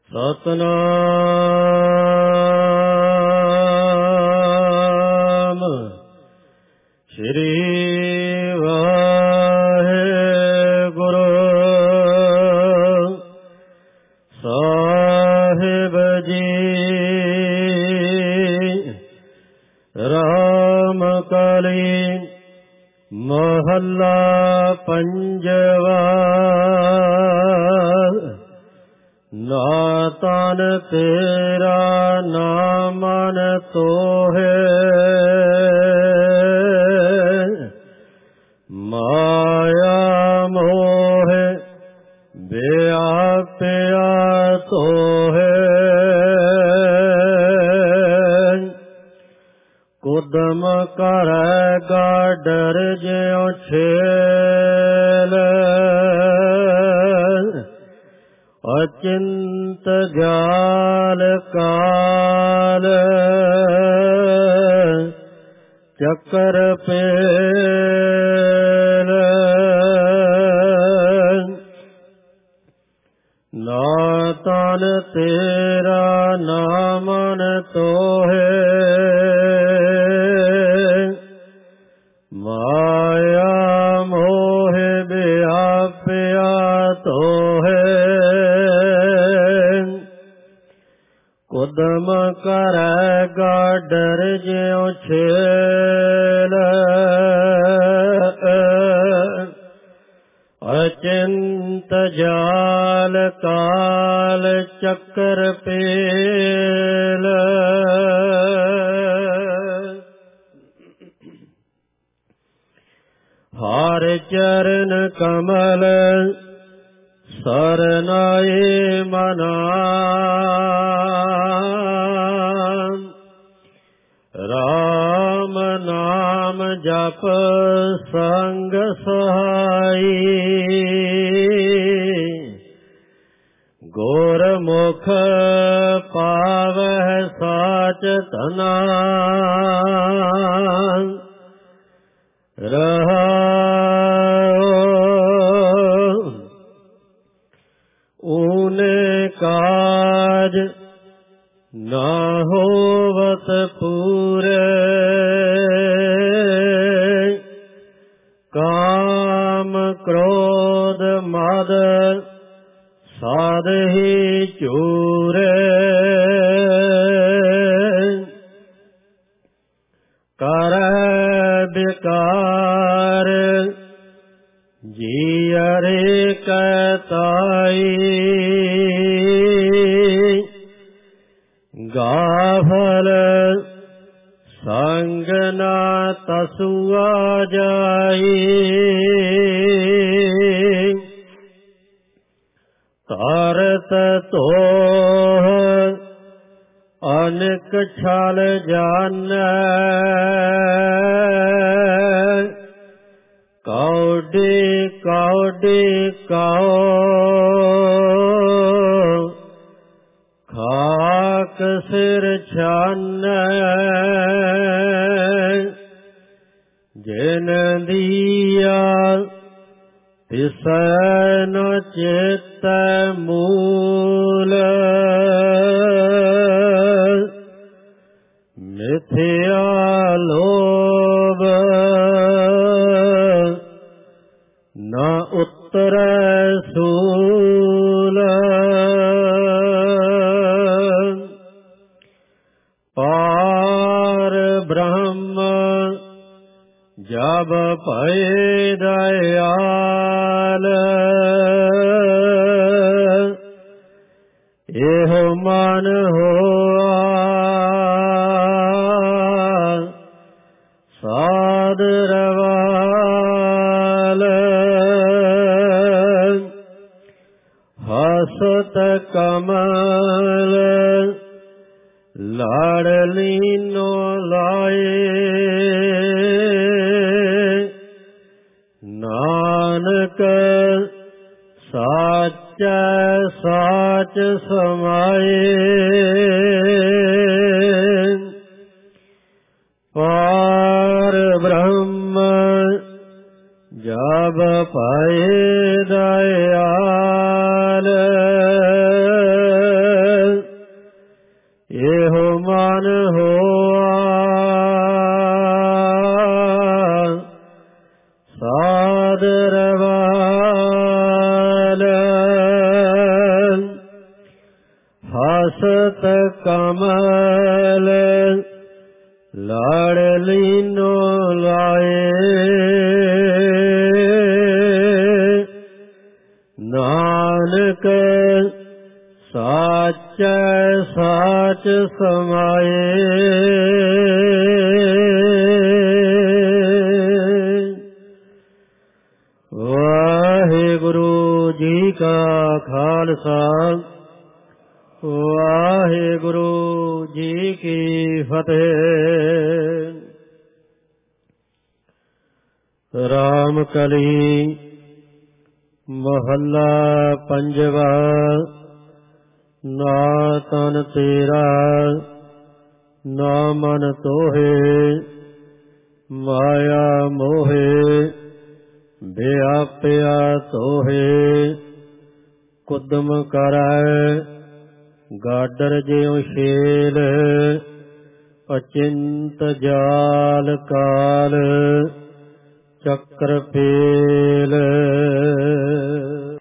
ਸਤਿਨਾਮ ਸ੍ਰੀ ਵਾਹਿਗੁਰੂ ਸਾਹਿਬ ਜੀ। ਰਾਮ ਕਲੀ ਮਹੱਲਾ ਪੰਜਵਾ। ਨਾ ਤਨ ਤੇਰਾ ਨਾ ਮਨ ਤੋਹੇ, ਮਾਇਆ ਮੋਹ ਵਿਆਪਿਆ ਤੋਹੇ। ਕੁਦਮ ਕਰੇਗਾ ਡਰ ਜਿਉ ਛੇਲ, ਅਚਿੰਤ ਜਾਲ ਕਾਲ ਚੱਕਰ ਪੇਲ। ਨਾ ਤਨ ਤੇਰਾ ਨਾ ਮਨ ਤੋਹੇ, ਮਾਇਆ ਮੋਹ ਵਿਆਪਿਆ ਤੋਹੇ। ਕੁਦਮ ਕਰੇਗਾ ਡਰ ਜਿਉ ਛੇਲ, ਅਚਿੰਤ ਜਾਲ ਕਾਲ ਚੱਕਰ ਪੇਲ। ਹਰਿ ਚਰਨ ਕਮਲ ਸਰਨਾਏ ਮਨਾ, ਰਾਮ ਨਾਮ ਜਪ ਸੰਗ ਸਹਾਈ। ਗੁਰਮੁਖ ਪਾਵਹਿ ਸਾਚ ਧਨਾ, ਰਹਾਉ ਊਨੇ ਕਾਜ ਨਾ ਹੋਵਤ ਪੂਰੇ। ਕਾਮ ਕ੍ਰੋਧ ਮਦ ਸਾਧਹੀ ਚੂਰੇ। ਕਰੈ ਬਿਕਾਰ ਜੀਅਰੇ ਕੈ ਤਾਈ, ਗਾਫਲ ਸੰਗ ਨਾ ਤਸੁਆ ਜਾਈ। ਤਰਤ ਤੋਹ ਅਨੇਕ ਛਲ ਜਾਣੈ, ਕਉਡੀ ਕਉਡੀ ਕਉ ਖਾਕ ਸਿਰ ਛਾਨੈ। ਜਿਨ ਦੀਆ ਤਿਸੈ ਨ ਚੇਤੈ ਮੂਲ, ਮਿਥਿਆ ਲੋਭ ਨ ਉਤਰੈ ਸੂਲ। ਪਾਰ ਬ੍ਰਹਮ ਜਬ ਭਇ ਦਇਆਲ, ਇਹੋ ਮਨ ਹੋਆ ਸਾਧ ਰਵਾਲ। ਹਸਤ ਕਮਲ ਲਾਡਲੀਨੋ ਲਾਏ, ਨਾਨਕ ਸਾਚੈ ਸਾਚ ਸਮਾਏ। ਪਾਰ ਬ੍ਰਹਮ ਜਬ ਭਇ ਦਇਆਲ, ਹਸਤ ਕਮਲ ਲਾਡਲੀਨੋ ਲਾਏ। ਨਾਨਕ ਸਾਚੈ ਸਾਚ ਸਮਾਏ। ਵਾਹਿਗੁਰੂ ਜੀ ਕਾ ਖਾਲਸਾ ਵਾਹਿਗੁਰੂ ਜੀ ਕੀ ਫਤਿਹ। ਰਾਮ ਕਲੀ ਮਹੱਲਾ ਪੰਜਵਾ। ਨਾ ਤਨ ਤੇਰਾ ਨਾ ਮਨ ਤੋਹੇ, ਮਾਇਆ ਮੋਹੇ ਵਿਆਪਿਆ ਤੋਹੇ। ਕੁਦਮ ਕਰੈ ਗਾਡਰ ਜਿਉ ਸ਼ੇਲ, ਅਚਿੰਤ ਜਾਲ ਕਾਲ ਚੱਕਰ ਫੇਲ।